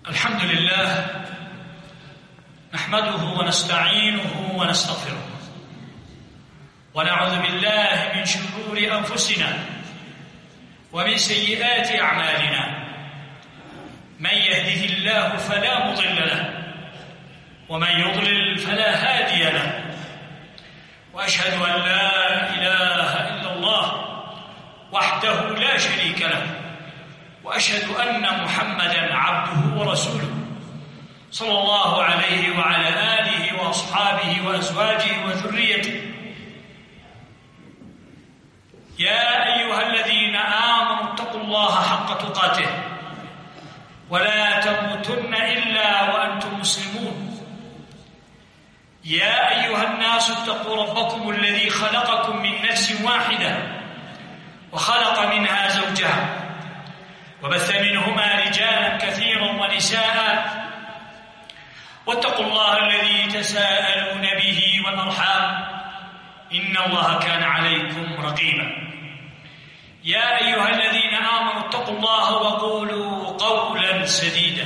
الحمد لله نحمده ونستعينه ونستغفره ونعوذ بالله من شرور أنفسنا ومن سيئات أعمالنا. من يهده الله فلا مضل له ومن يضلل فلا هادي له، وأشهد أن لا إله إلا الله وحده لا شريك له، وأشهد أن محمدًا عبده ورسوله صلى الله عليه وعلى آله وأصحابه وأزواجه وذريته. يا أيها الذين آمنوا اتقوا الله حق تقاته ولا تموتن إلا وأنتم مسلمون. يا أيها الناس اتقوا ربكم الذي خلقكم من نفس واحدة وخلق منها زوجها وبث منهما رجالا كثيرا ونساء، واتقوا الله الذي تساءلون به والأرحام إن الله كان عليكم رقيبا. يا أيها الذين آمنوا اتقوا الله وقولوا قولا سديدا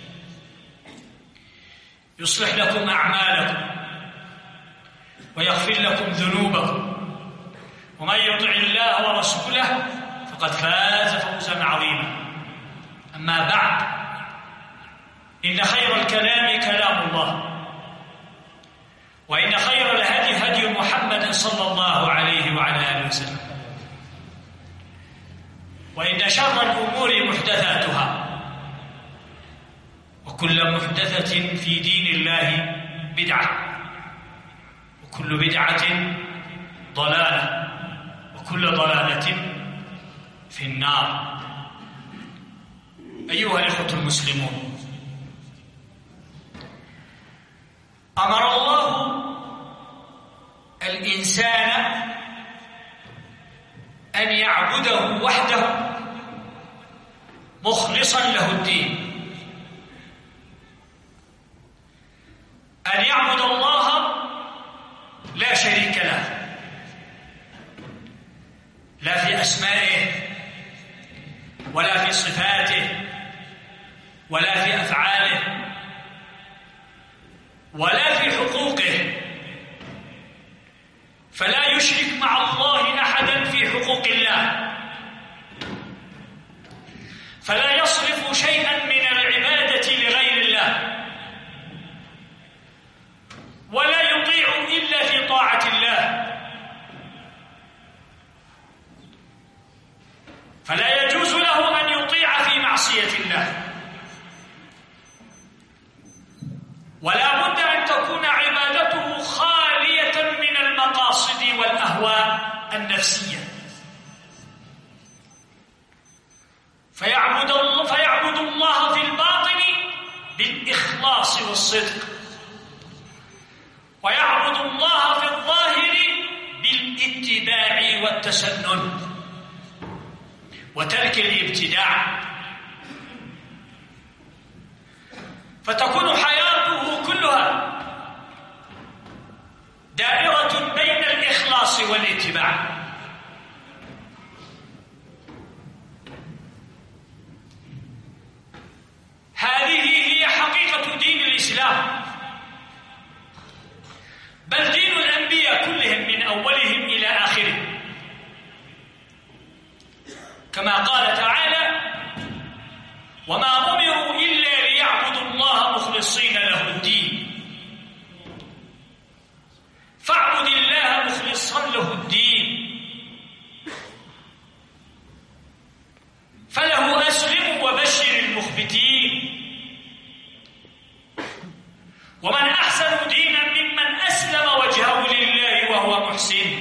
يصلح لكم أعمالكم ويغفر لكم ذنوبكم، ومن يطع الله ورسوله فقد فاز فوزا عظيما. أما بعد، إن خير الكلام كلام الله، وإن خير الهدي هدي محمد صلى الله عليه وعلى آله وسلم، وإن شر الأمور محدثاتها، وكل محدثة في دين الله بدعة، وكل بدعة ضلالة، وكل ضلالة في النار. أيها الإخوة المسلمون، أمر الله الإنسان أن يعبده وحده مخلصا له الدين، أن يعبد الله لا شريك له، لا في أسمائه ولا في صفاته ولا في أفعاله ولا في حقوقه، فلا يشرك مع الله أحدا في حقوق الله، فلا يصرف شيئا من العبادة لغير الله، ولا يطيع إلا في طاعة الله، فلا يجوز له أن يطيع في معصية الله، ولا بد أن تكون عبادته خالية من المقاصد والأهواء النفسية، فيعبد الله في الباطن بالإخلاص والصدق، ويعبد الله في الظاهر بالاتباع والتسنن وترك الابتداع، فتكون حياته كلها دائرة بين الإخلاص والاتباع. هذه هي حقيقة دين الإسلام، بل دين الأنبياء كلهم من أولهم إلى آخرهم، كما قال تعالى: وما أمروا إلا ليعبدوا الله مخلصين له الدين، فاعبد الله مخلصا له الدين، فله أسلم وبشر المخبتين. ومن أحسن دينا ممن أسلم وجهه لله وهو محسن.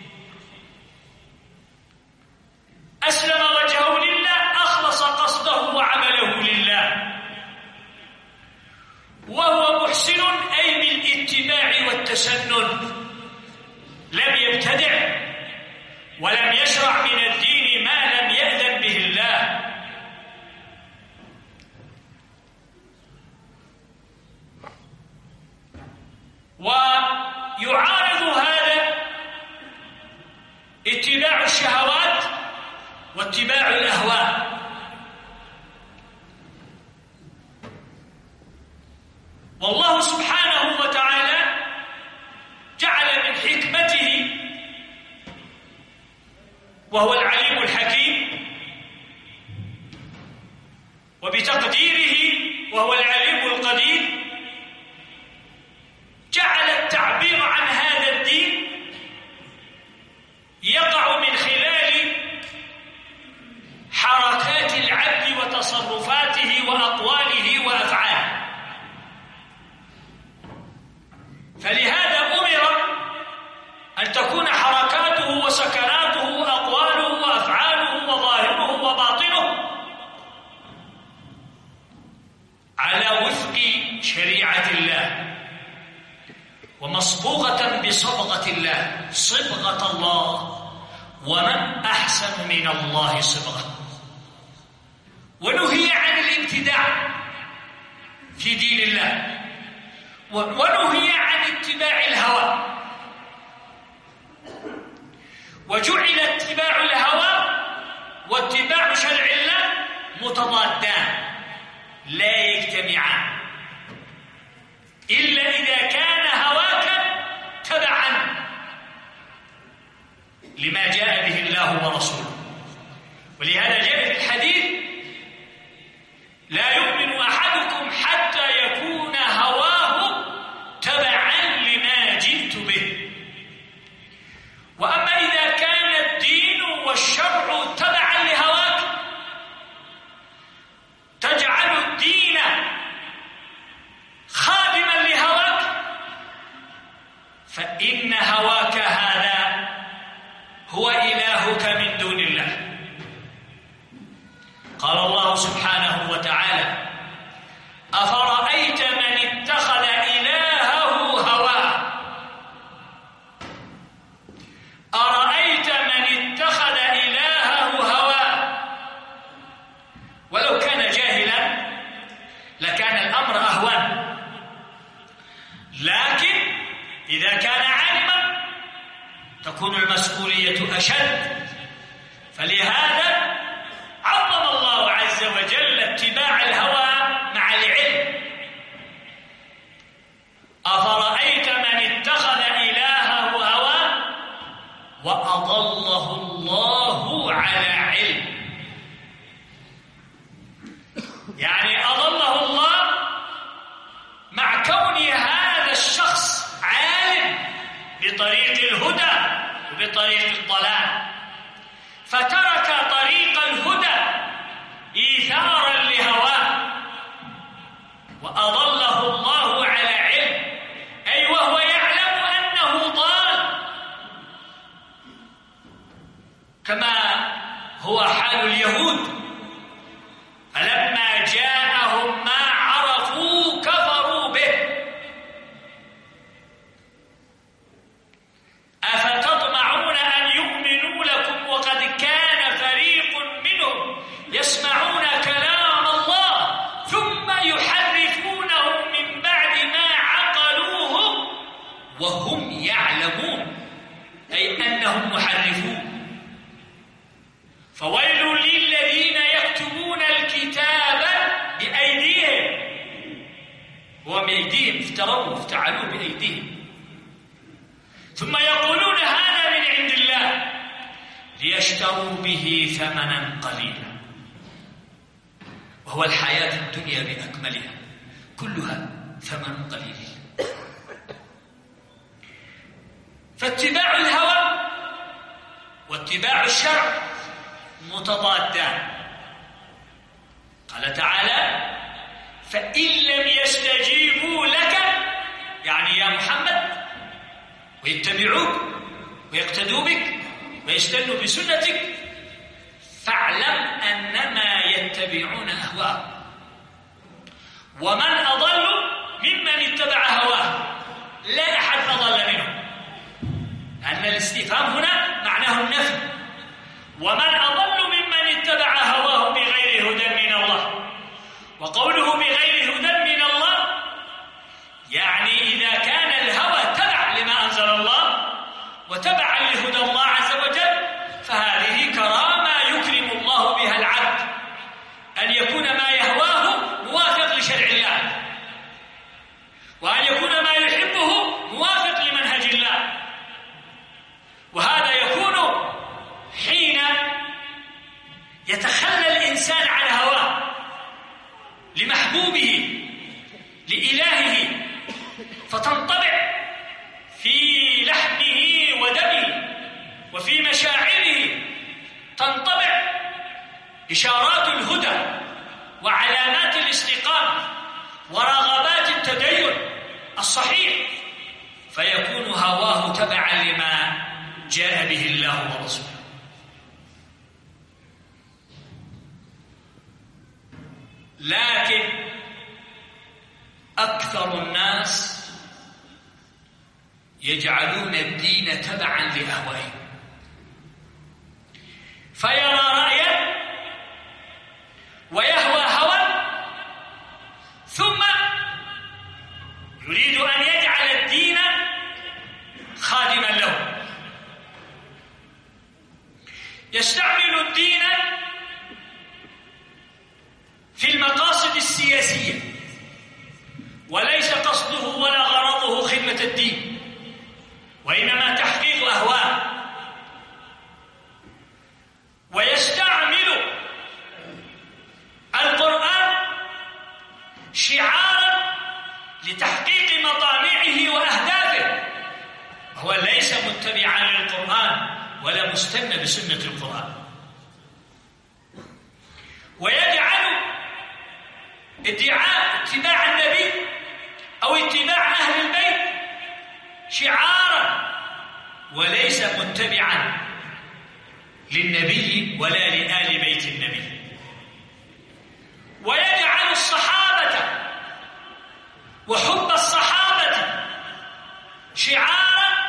أسلم وجهه لله، أخلص قصده وعمله لله، وهو محسن أي بالاتباع والتسنن، لم يبتدع ولم يشرع من الدين ما لم يأذن به الله. ويعارض هذا اتباع الشهوات واتباع الأهواء، والله سبحانه وتعالى جعل من حكمته، وهو العليم الحكيم، وبتقديره وهو العليم القدير، جعل التعبير عن هذا الدين يقع من خلال حركات العبد وتصرفاته وأقواله وأفعاله. فلهذا أمر أن تكون حركاته وسكناته وأقواله وأفعاله وظاهره وباطنه على وفق شريعة الله ومصبوغة بصبغة الله، صبغة الله، ومن أحسن من الله صبغة. ونهي عن الابتداع في دين الله، ونهي عن اتباع الهوى، وجعل اتباع الهوى واتباع شرع الله متضادان لا يجتمعان إلا إذا كان هواك تبعا لما جاء به الله ورسوله. ولهذا جاء في الحديث: لا يؤمن أحدكم حتى يكون هواه تبعا لما جئت به. وأما إذا كان الدين والشرع تبعا لهواك، تجعل الدين خادما لهواك، فإن هواك هذا هو إلهك من دون الله. قال الله سبحانه وتعالى: أفرأيت من اتخذ إلهه هواه، أرأيت من اتخذ إلهه هواه. ولو كان جاهلا لكان الأمر أهون، لكن إذا كان عالما تكون المسؤولية أشد. فلهذا عظم الله عز وجل اتباع الهوى مع العلم. أفرأيت من اتخذ إلهه هواه وأضله الله على علم. يعني أضله الله مع كون هذا الشخص عالم بطريق الهدى وبطريق الضلال، فترك طريق الهدى إيثارا لهواه وأضله الله على علم، أي وهو يعلم أنه ضال، كما هو حال اليهود. فلما جاءهم ما عرفوا كفروا به. أفتطمعون أن يؤمنوا لكم وقد كان فريق منهم يسمعون كلام الله ثم يحرفونه من بعد ما عقلوه وهم يعلمون، أي أنهم محرفون. فويل للذين يكتبون الكتاب بأيديهم، هو بأيديهم، افتعلوه بأيديهم، ثم يقولون هذا من عند الله ليشتروا به ثمنا قليلا. وهو الحياة الدنيا بأكملها كلها ثمن قليل. فاتباع الهوى واتباع الشرع متضادان. قال تعالى: فإن لم يستجيبوا لك، يعني يا محمد، ويتبعوك ويقتدوا بك ويستنوا بسنتك، فاعلم أنما يتبعون أهواءهم، ومن أضل ممن اتبع هواه، لا أحد أضل منهم، لأن الاستفهام هنا معناه النفي. ومن أضل ممن اتبع هواه بغير هدى من الله. وقوله بغير هدى من الله يعني إذا كان الهوى تبع لما أنزل الله وتبعا لهدى الله عز وجل، فهذه كرامة يكرم الله بها العبد، أن يكون ما يهواه موافق لشرع الله. يتخلى الإنسان عن هواه لمحبوبه لإلهه، فتنطبع في لحمه ودمه وفي مشاعره، تنطبع إشارات الهدى وعلامات الاستقامة ورغبات التدين الصحيح، فيكون هواه تبعا لما جاء به الله ورسوله. لكن أكثر الناس يجعلون الدين تبعا لأهوائهم، فيرى رأيا ويهوى هوى ثم يريد أن يجعل الدين خادما له، يستعمل الدين في المقاصد السياسية، وليس قصده ولا غرضه خدمة الدين، وإنما تحقيق أهواء. ويستعمل القرآن شعارا لتحقيق مطامعه وأهدافه، هو ليس متبعا للقرآن ولا مستنى بسنة القرآن. ويجعل ادعاء اتباع النبي أو اتباع أهل البيت شعارا وليس متبعا للنبي ولا لآل بيت النبي. ويجعل الصحابة وحب الصحابة شعارا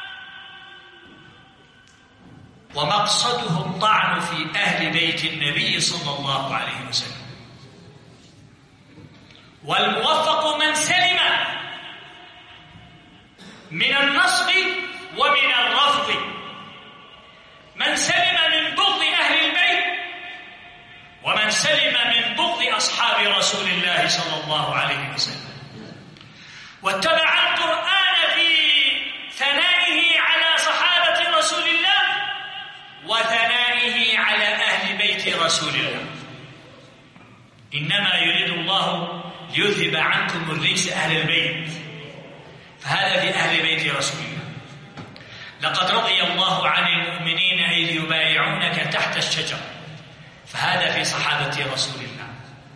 ومقصده الطعن في أهل بيت النبي صلى الله عليه وسلم. والموفق من سلم من النصب ومن الرفض، من سلم من بغض أهل البيت ومن سلم من بغض أصحاب رسول الله صلى الله عليه وسلم، واتبع القرآن في ثنائه على صحابة رسول الله وثنائه على أهل بيت رسول الله. إنما يريد الله ليذهب عنكم الرجس أهل البيت، فهذا في أهل بيت رسول الله. لقد رضي الله عن المؤمنين إذ يبايعونك تحت الشجرة، فهذا في صحابة رسول الله.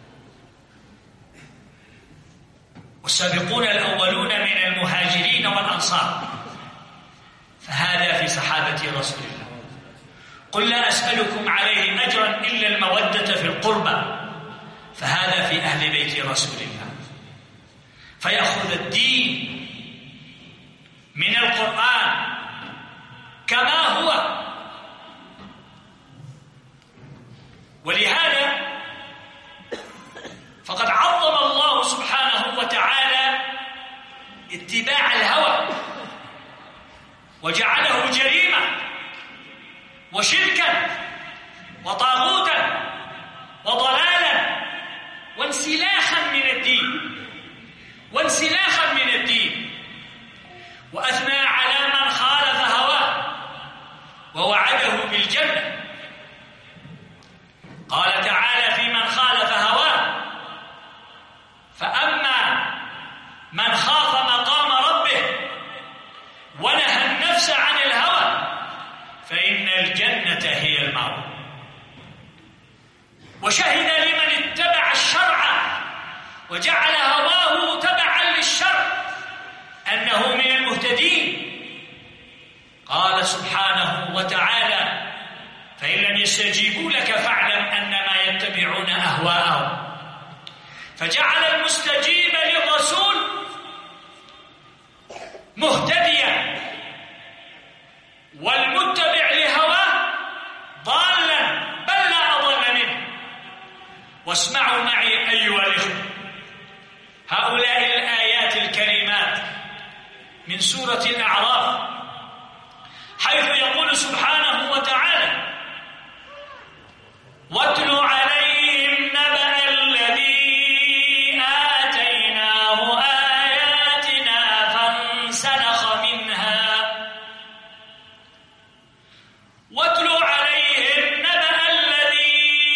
والسابقون الأولون من المهاجرين والأنصار، فهذا في صحابة رسول الله. قل لا أسألكم عليه أجرا إلا المودة في القربى، فهذا في أهل بيت رسول الله. فيأخذ الدين من القرآن كما هو. ولهذا فقد عظم الله سبحانه وتعالى اتباع الهوى وجعله جريمة وشركا وطاغوتا وضلالا وانسلاخا من الدين وأثنى على من خالف هواه ووعده بالجنة. قال تعالى في من خالف هواه: فأما من خاف مقام ربه ونهى النفس عن الهوى فإن الجنة هي المأوى. وشهد لمن اتبع الشرع وجعل هواه تبعا للشرع أنه من المهتدين. قال سبحانه وتعالى: فإن لم يستجيبوا لك فاعلم أنما يتبعون أهواءهم. فجعل المستجيب للرسول مهتديا والمتبع لهواه ضالا بل لا أضل منه. واسمعوا معي أيها الإخوة هؤلاء الآيات الكريمات من سورة الأعراف، حيث يقول سبحانه وتعالى: واتل عليهم نبأ الذي آتيناه آياتنا فانسلخ منها. واتل عليهم نبأ الذي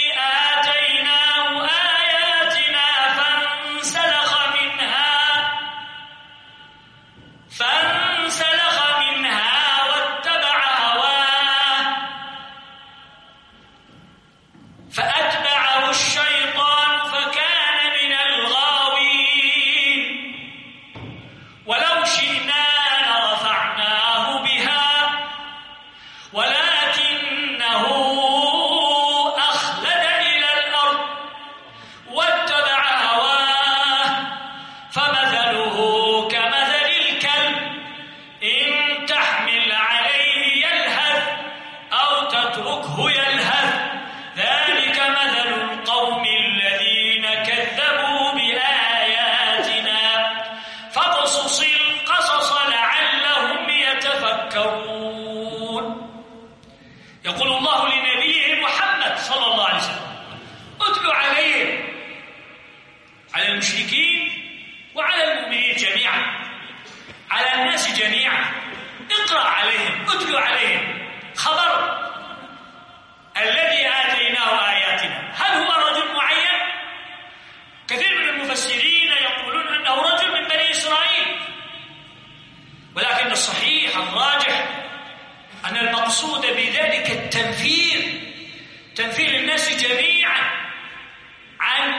جميعا عن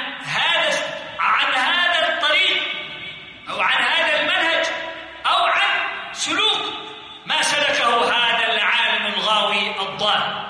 هذا الطريق أو عن هذا المنهج أو عن سلوك ما سلكه هذا العالم الغاوي الضال.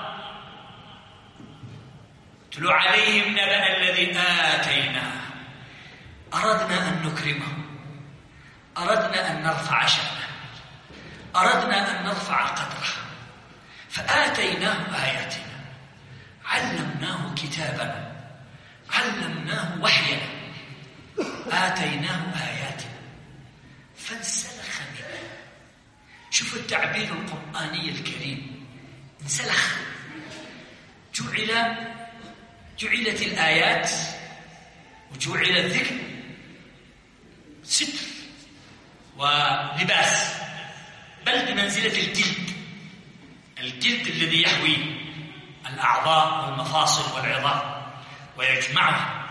اتل عليهم نبأ الذي آتيناه. أردنا أن نكرمه، أردنا أن نرفع شأنه، أردنا أن نرفع قدره، فآتيناه آياتنا، علمناه كتابنا، علمناه وحينا، آتيناه آياتنا فانسلخ منها. شوفوا التعبير القرآني الكريم، انسلخ. جعلت الآيات وجعل الذكر ستر ولباس، بل بمنزلة الجلد الذي يحوي الأعضاء والمفاصل والعظام ويجمعها.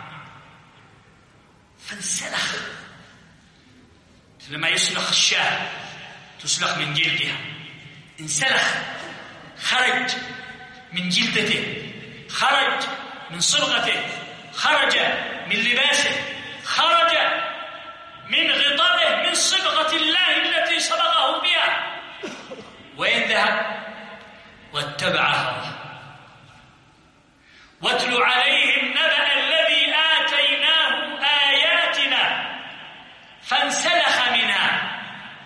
فانسلخ لما يسلخ الشاة تسلخ من جلدها، انسلخ، خرج من جلدته، خرج من صبغته، خرج من لباسه، خرج من غطائه، من صبغة الله التي صبغه بها. وين ذهب؟ واتبع هواه. واتل عليهم نبأ الذي آتيناه آياتنا فانسلخ منها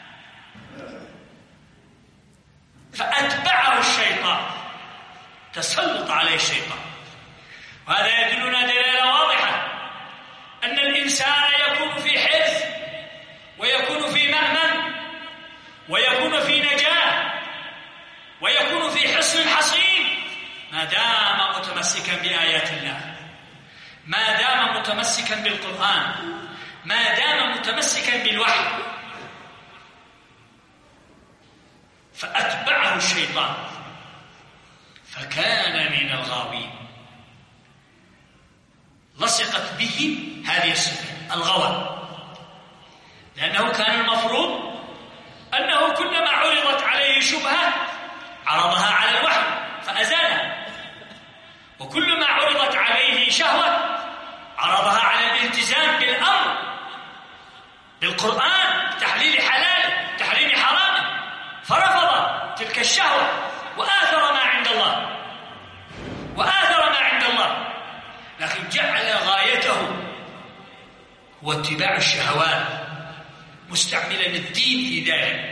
فأتبعه الشيطان، تسلط عليه الشيطان. وهذا يدلنا دلالة واضحة أن الإنسان يكون في حرز ويكون في مأمن ويكون في نجاة ويكون في حصن حصين ما دام متمسكا بآيات الله، ما دام متمسكا بالقرآن، ما دام متمسكا بالوحي. فأتبعه الشيطان فكان من الغاوين. لصقت به هذه الصفة الغوى، لأنه كان المفروض أنه كلما عرضت عليه شبهة عرضها على الوحي فأزالها، وكلما عرضت عليه شهوة عرضها على الالتزام بالأمر بالقرآن بتحليل حلاله تحريم حرامه، فرفض تلك الشهوة وآثر ما عند الله، وآثر ما عند الله، لكن جعل غايته هو اتباع الشهوات مستعملا الدين في ذلك.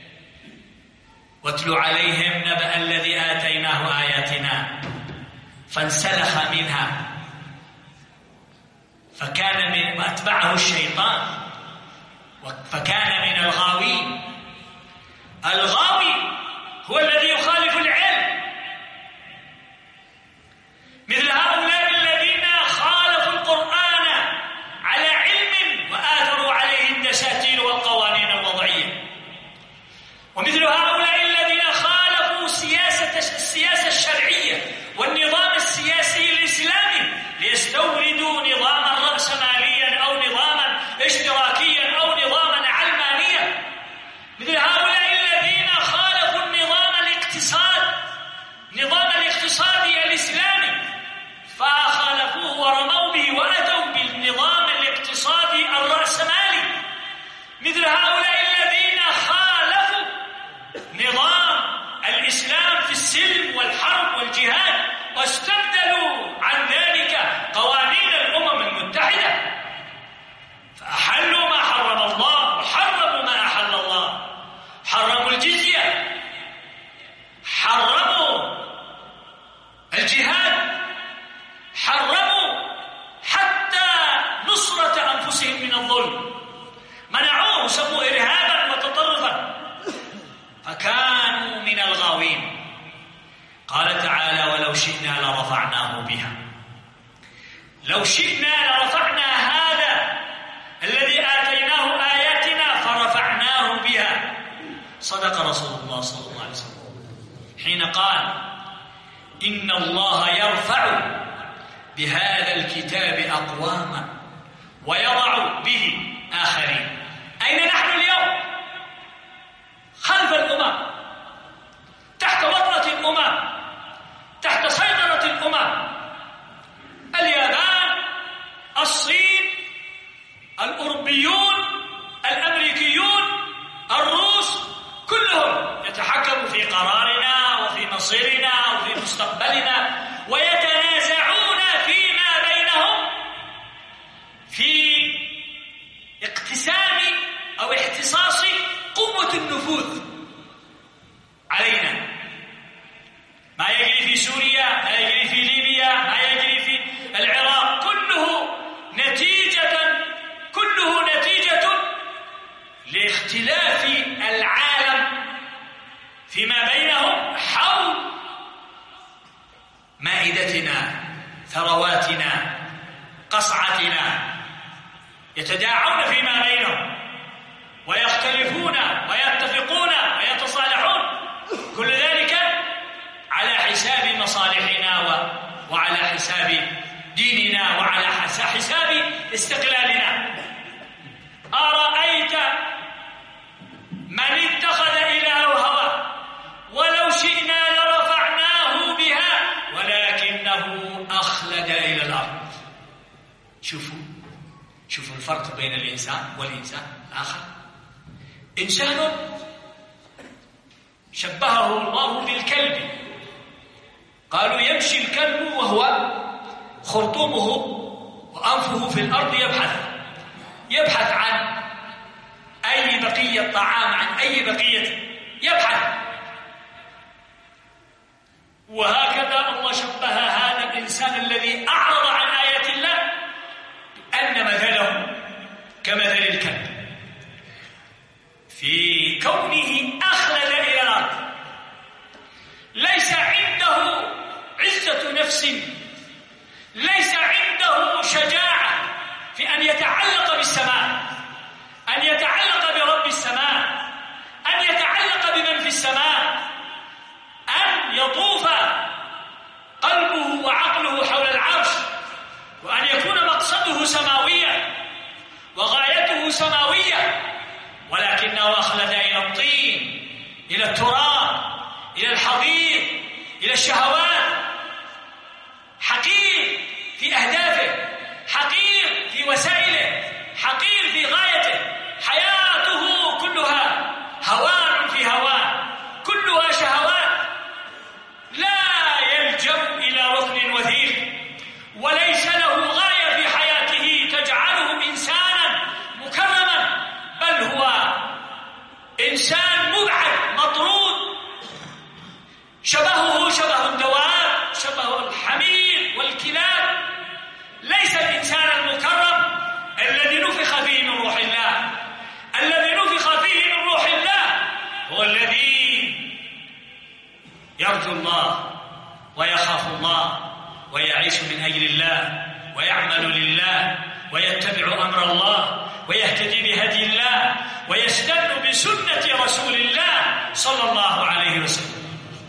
واتل عليهم نبأ الذي آتيناه آياتنا فانسلخ منها فكان من واتبعه الشيطان فكان من الغاوين. الغاوي هو الذي يخالف العلم، مثل هؤلاء الذين خالفوا القرآن على علم وآثروا عليه الدساتير والقوانين الوضعية، ومثل هؤلاء الذين خالفوا السياسة الشرعية والنظام السياسي الإسلامي ليستوردوا نظاما رأسماليا أو نظاما اشتراكيا أو نظاما علمانيا. مثل هؤلاء الذين خالفوا النظام الاقتصادي الإسلامي فخالفوه ورموا به وأتوا بالنظام الاقتصادي الرأسمالي. مثل هؤلاء الذين خالفوا نظام الإسلام في السلم والحرب والجهاد واستبدلوا عن ذلك قوانين الأمم المتحدة، فأحلوا ما حرم الله وحرموا ما أحل الله، حرموا الجزية، حرموا الجهاد، حرموا حتى نصرة أنفسهم من الظلم، منعوه سموه إرهابا وتطرفا، فكانوا من الغاوين. قال تعالى ولو شئنا لرفعناه بها. لو شئنا لرفعنا هذا الذي آتيناه آياتنا فرفعناه بها. صدق رسول الله صلى الله عليه وسلم حين قال إن الله يرفع بهذا الكتاب أقواما ويضع به آخرين. أين نحن اليوم؟ خلف الأمم، تحت وطأة الأمم، تحت سيطرة الأمم، ثرواتنا، قصعتنا، يتداعون فيما بينهم ويختلفون ويتفقون ويتصالحون، كل ذلك على حساب مصالحنا وعلى حساب ديننا وعلى حساب استقلالنا. أرأيت من اتخذ إلهه هواه ولو شئنا لرفعناه بها ولكنه أخلد إلى الأرض. شوفوا الفرق بين الإنسان والإنسان الآخر. إنسان شبهه الله بالكلب، قالوا يمشي الكلب وهو خرطومه وأنفه في الأرض يبحث عن أي بقية طعام، عن أي بقية يبحث. وهكذا الله شبه هذا الإنسان الذي أعرض عن آيات الله أن مثله كمثل الكلب في كونه أخلد إلى الأرض، ليس عنده عزة نفس، ليس عنده شجاعة في أن يتعلق بالسماء، أن يتعلق برب السماء، أن يتعلق بمن في السماء، أن يطوف قلبه وعقله حول العرش، وأن يكون مقصده سماويا وغايته سماوية، ولكنه أخلد إلى الطين، إلى التراب، إلى الحضيض، إلى الشهوات. حقير في أهدافه، حقير في وسائله، حقير في غايته. حياته كلها هوان في هوان، كلها شهوات، لا يلجأ إلى ركن وثيق، وليس له غاية في حياته تجعله إنسانا مكرما، بل هو إنسان مبعد مطرود، شبهه شبه الدواب، شبه الحمير والكلاب. ليس الإنسان المكرم الذي نفخ فيه من روح الله. الذي نفخ فيه من روح الله هو الذي يرجو الله ويخاف الله ويعيش من أجل الله ويعمل لله ويتبع أمر الله ويهتدي بهدي الله ويستن بسنة رسول الله صلى الله عليه وسلم.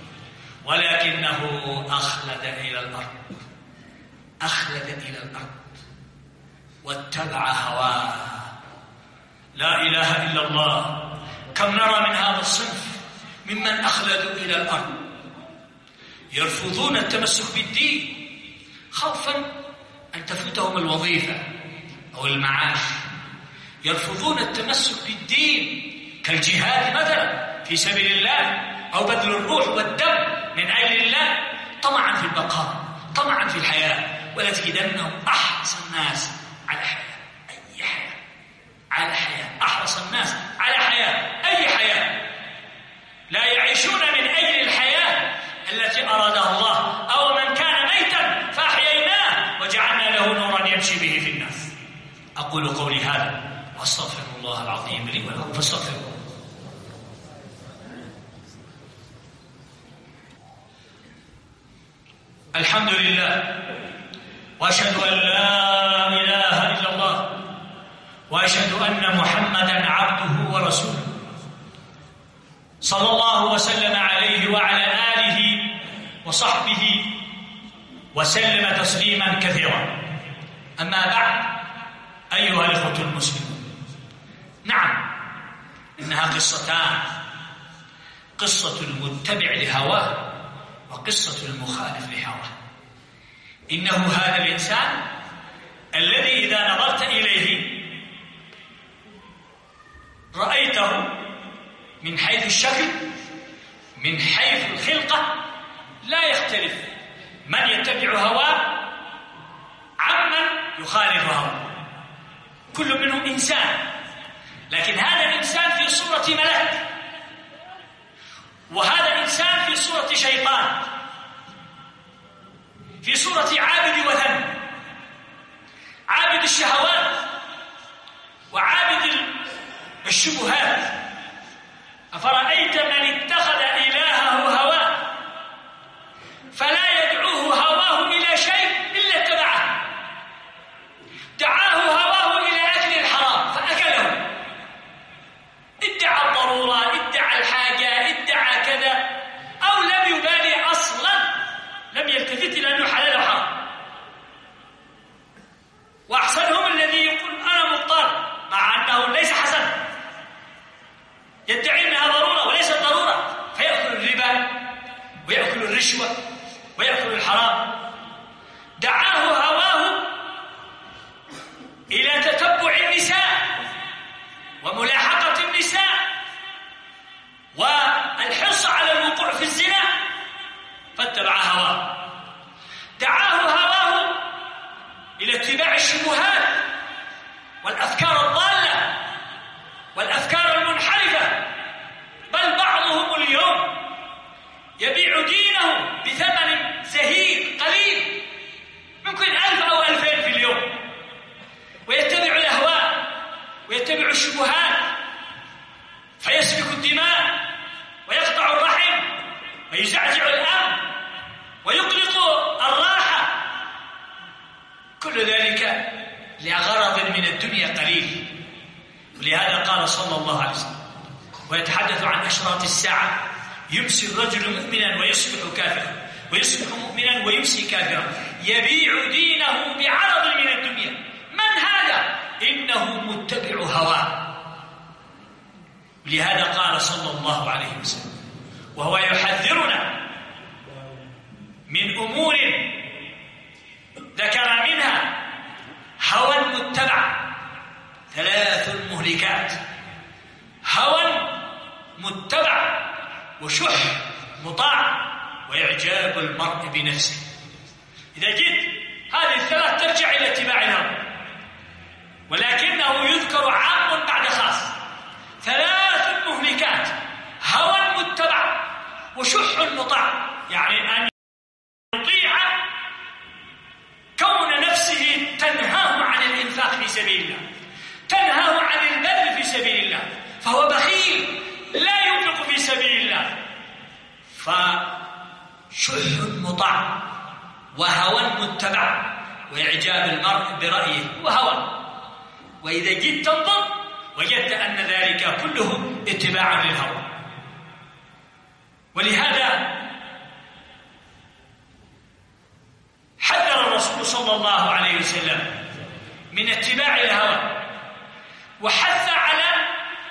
ولكنه أخلد إلى الأرض، أخلد إلى الأرض واتبع هواه. لا إله إلا الله. كم نرى من هذا الصنف ممن أخلدوا إلى الأرض، يرفضون التمسك بالدين خوفا أن تفوتهم الوظيفة أو المعاش، يرفضون التمسك بالدين كالجهاد مثلا في سبيل الله، أو بذل الروح والدم من أجل الله، طمعا في البقاء، طمعا في الحياة. ولتجدنهم أحرص الناس على حياة، أي حياة، على حياة، أحرص الناس على حياة، أي حياة. لا يعيشون من أجل الحياة التي أرادها الله. أو من كان ميتا فأحييناه وجعلنا له نورا يمشي به في الناس. أقول قولي هذا وأستغفر الله العظيم لي ولكم فاستغفروه. الحمد لله، وأشهد أن لا إله إلا الله، وأشهد أن محمدا عبده ورسوله، صلى الله وسلم عليه وعلى آله وصحبه وسلم تسليما كثيرا. أما بعد، أيها الإخوة المسلمون، نعم، إنها قصتان: قصة المتبع لهواه وقصة المخالف لهواه. إنه هذا الإنسان الذي إذا نظرت إليه رأيته من حيث الشكل، من حيث الخلقة، لا يختلف من يتبع هواه عمن يخالف هواه. كل منهم إنسان، لكن هذا الإنسان في صورة ملك، وهذا الإنسان في صورة شيطان، في صورة عابد وثن، عابد الشهوات وعابد الشبهات. أفرأيت من اتخذ إلهه هواه فلا يدعوه هواه إلى شيء إلا واتباع الشبهات والأفكار الضالة والأفكار المنحرفة، بل بعضهم اليوم يبيع دينه بثمن زهيد قليل، ممكن 1000 أو 2000 في اليوم، ويتبع الأهواء ويتبع الشبهات فيسفك الدماء ويقطع الرحم ويزعزع الأمن ويقلق الراحة، كل ذلك لغرض من الدنيا قليل. ولهذا قال صلى الله عليه وسلم ويتحدث عن أشراط الساعة: يمسي الرجل مؤمنا ويصبح كافرا، ويصبح مؤمنا ويمسي كافرا، يبيع دينه بعرض من الدنيا. من هذا؟ إنه متبع هواه. لهذا قال صلى الله عليه وسلم وهو يحذرنا من أمور ذكر منها هوى متبع 3 مهلكات: هوى متبع، وشح مطاع، وإعجاب المرء بنفسه. إذا جئت هذه ال3 ترجع إلى اتباع الهوى، ولكنه يذكر عام بعد خاص: 3 مهلكات: هوى متبع، وشح مطاع، يعني أن يطيع كون نفسه تنهاه عن الإنفاق في سبيل الله، تنهاه عن البذل في سبيل الله، فهو بخيل لا ينفق في سبيل الله، فشح مطاع وهوى متبع وإعجاب المرء برأيه وهوى. وإذا جئت تنظر وجدت أن ذلك كله اتباع للهوى. ولهذا حذر الرسول صلى الله عليه وسلم من اتباع الهوى، وحث على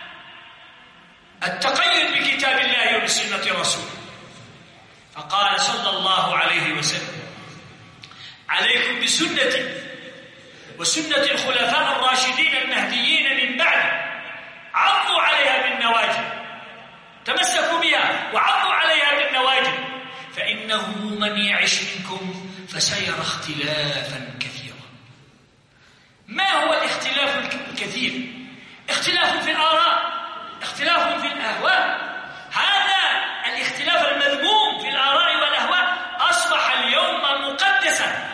التقيد بكتاب الله وبسنة رسوله، فقال صلى الله عليه وسلم: عليكم بسنتي وسنة الخلفاء الراشدين المهديين من بعد، عضوا عليها بالنواجذ، تمسكوا بها وعضوا عليها بالنواجذ، فإنه من يعش منكم فسيرى اختلافا كثيرا. ما هو الاختلاف الكثير؟ اختلاف في الآراء، اختلاف في الأهواء. هذا الاختلاف المذموم في الآراء والأهواء أصبح اليوم مقدسا،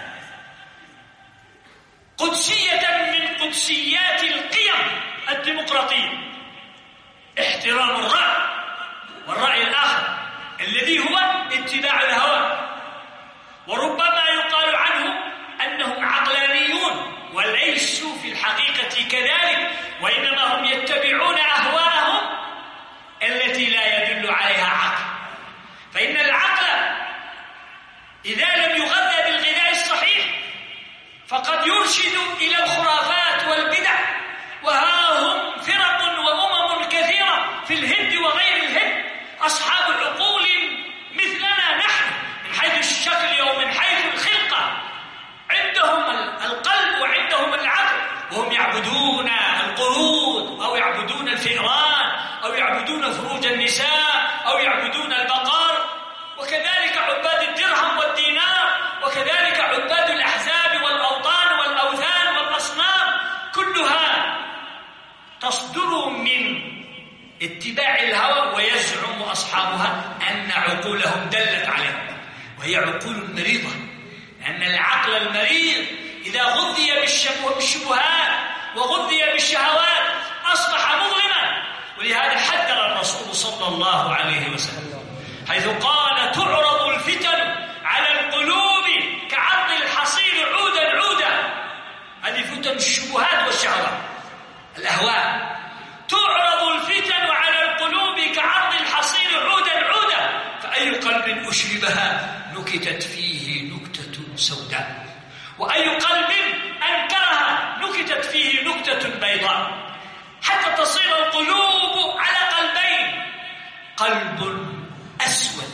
قدسية من قدسيات القيم الديمقراطية: احترام الرأي والرأي الآخر الذي هو اتباع الهوى. وربما يقال عنهم أنهم عقلانيون، وليسوا في الحقيقة كذلك، وإنما هم يتبعون أهواءهم التي لا يدل عليها عقل. فإن العقل إذا لم يغذى بالغذاء الصحيح فقد يرشد إلى الخرافات والبدع، وها هم فرق وأمم كثيرة في الهند وغير الهند أصحاب عقول مثلنا نحن من حيث الشكل ومن حيث الخلقة، عندهم القلب وعندهم العقل، وهم يعبدون القرود أو يعبدون الفئران أو يعبدون فروج النساء أو يعبدون البقر، وكذلك عباد الدرهم والدينار، وكذلك عباد الأحزاب والأوطان والأوثان والأصنام، كلها تصدر من اتباع الهوى، ويزعم أصحابها أن عقولهم دلت عليهم، وهي عقول مريضة، لأن العقل المريض إذا غذي بالشبهات وغذي بالشهوات أصبح مظلما. ولهذا حذر الرسول صلى الله عليه وسلم حيث قال: تعرض الفتن على القلوب كعرض الحصير عودا عودا. هذه فتن الشبهات والشهوات، الأهواء. تعرض الفتن على القلوب كعرض الحصير عودا عودا، فأي قلب أشربها نكتت فيه نكتة سوداء، وأي قلب أنكرها نكتت فيه نكتة بيضاء، حتى تصير القلوب على قلبين: قلب أسود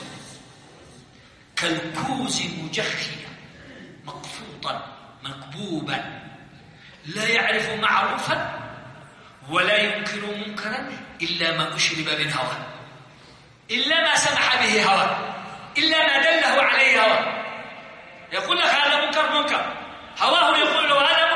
كالكوز مجخيا مقفوطا مكبوبا، لا يعرف معروفا ولا ينكر منكرا إلا ما أشرب من هوى، إلا ما سمح به هوى، إلا ما دله عليه هوى. يقول لك هذا منكر، هواه يقول له هذا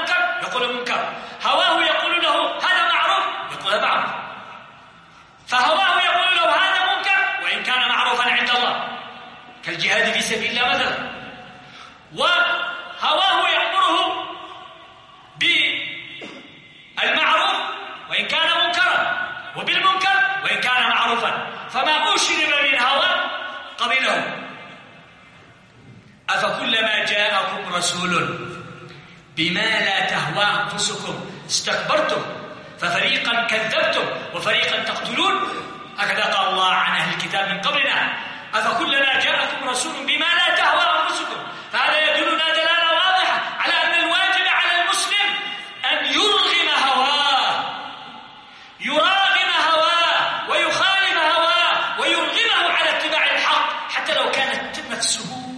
بما لا تهوى أنفسكم استكبرتم ففريقا كذبتم وفريقا تقتلون. هكذا قال الله عن أهل الكتاب من قبلنا: أفكلما جاءكم رسول بما لا تهوى أنفسكم. فهذا يدلنا دلالة واضحة على أن الواجب على المسلم أن يرغم هواه ويخالف هواه ويرغمه على اتباع الحق حتى لو كانت نفسه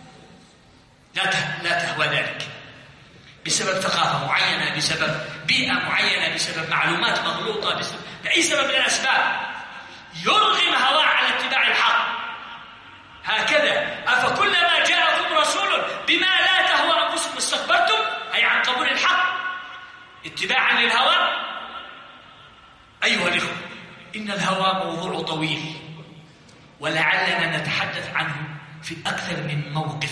لا تهوى ذلك، بسبب ثقافة معينة، بسبب بيئة معينة، بسبب معلومات مغلوطة، بأي سبب من الأسباب يرغم هواه على اتباع الحق. هكذا: أفكلما جاءكم رسول بما لا تهوى أنفسكم استكبرتم، أي عن قبول الحق اتباعا للهوى. أيها الإخوة، إن الهوى موضوع طويل ولعلنا نتحدث عنه في أكثر من موقف،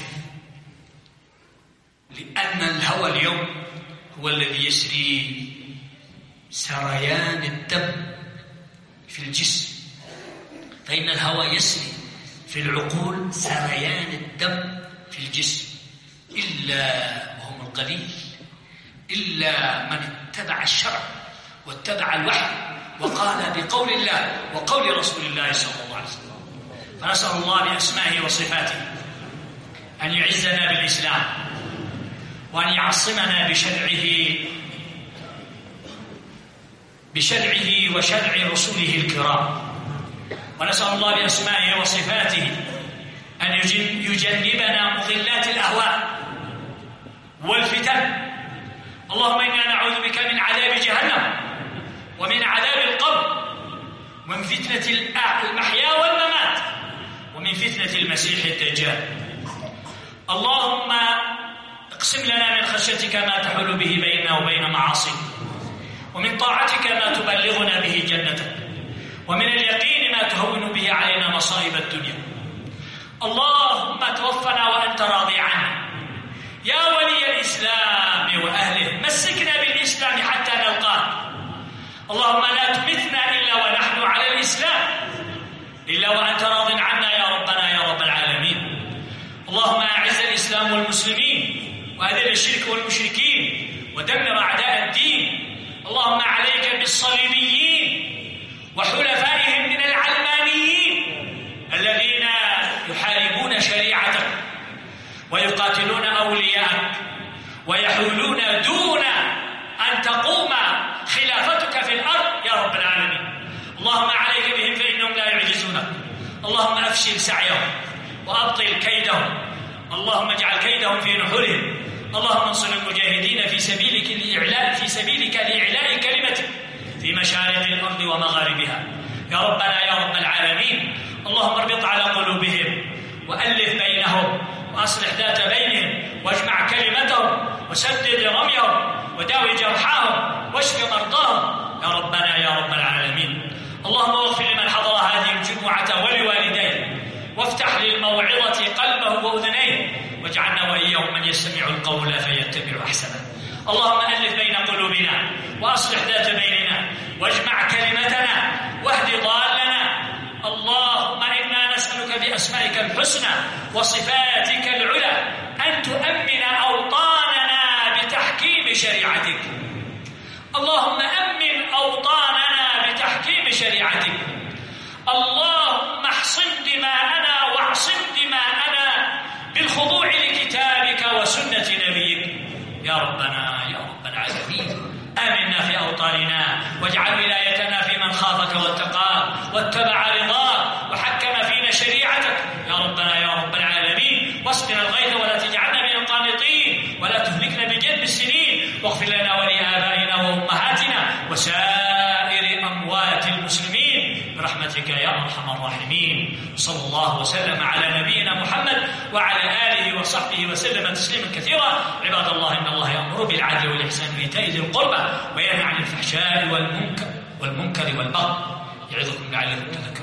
لأن الهوى اليوم هو الذي يسري سريان الدم في الجسم، فإن الهوى يسري في العقول سريان الدم في الجسم، إلا وهم القليل، إلا من اتبع الشرع واتبع الوحي وقال بقول الله وقول رسول الله صلى الله عليه وسلم. فنسأل الله بأسمائه وصفاته أن يعزنا بالإسلام وأن يعصمنا بشرعه وشرع رسوله الكرام. ونسأل الله بأسمائه وصفاته أن يجنبنا مضلات الأهواء والفتن. اللهم إنا نعوذ بك من عذاب جهنم ومن عذاب القبر ومن فتنة المحيا والممات ومن فتنة المسيح الدجال. اللهم اقسم لنا من خشيتك ما تحول به بيننا وبين معاصيك، ومن طاعتك ما تبلغنا به جنتك، ومن اليقين ما تهون به علينا مصائب الدنيا. اللهم توفنا وأنت راضي عنا يا ولي الإسلام وأهله، مسكنا بالإسلام حتى نلقاك. اللهم لا تمتنا إلا ونحن على الإسلام، إلا وأنت راض عنا يا ربنا يا رب العالمين. اللهم أعز الإسلام والمسلمين وأذل الشرك والمشركين ودمر أعداء الدين. اللهم عليك بالصليبيين وحلفائهم من العلمانيين الذين يحاربون شريعتك ويقاتلون أولياءك ويحولون دون أن تقوم خلافتك في الأرض يا رب العالمين. اللهم عليك بهم فإنهم لا يعجزونك. اللهم أفشل سعيهم وأبطل كيدهم. اللهم اجعل كيدهم في نحورهم. اللهم انصر المجاهدين في سبيلك لإعلاء كلمتك في مشارق الأرض ومغاربها يا ربنا يا رب العالمين. اللهم اربط على قلوبهم وألف بينهم وأصلح ذات بينهم واجمع كلمتهم وسدد رميهم وداوي جرحاهم واشف مرضاهم يا ربنا يا رب العالمين. اللهم اغفر لمن حضر هذه الجمعة ولوالديه، وافتح للموعظة قلبه وأذنيه، واجعلنا وإياهم من يستمع القول فيتبع أحسنه. اللهم ألف بين قلوبنا وأصلح ذات بيننا واجمع كلمتنا واهد ضالنا. اللهم إنا نسألك بأسمائك الحسنى وصفاتك العلى أن تؤمن أوطاننا بتحكيم شريعتك. اللهم أمن أوطاننا بتحكيم شريعتك. اللهم احصن دماءنا واعصم دماءنا بالخضوع لكتابك وسنة نبيك يا ربنا يا رب العالمين. آمنا في أوطاننا واجعل ولايتنا في من خافك واتقاك واتبع رضاك وحكم فينا شريعتك يا ربنا يا رب العالمين. واسقنا الغيث ولا تجعلنا من القانطين ولا تهلكنا بجنب السنين. واغفر لنا ولآبائنا وأمهاتنا وسائر أموات المسلمين برحمتك يا أرحم الراحمين. صلى الله وسلم على نبينا محمد وعلى آله وصحبه وسلم تسليما كثيرا. عباد الله، إن الله يأمر بالعدل والإحسان وإيتاء ذي القربى وينهى عن الفحشاء والمنكر والبغي يعظكم لعلكم تذكرون.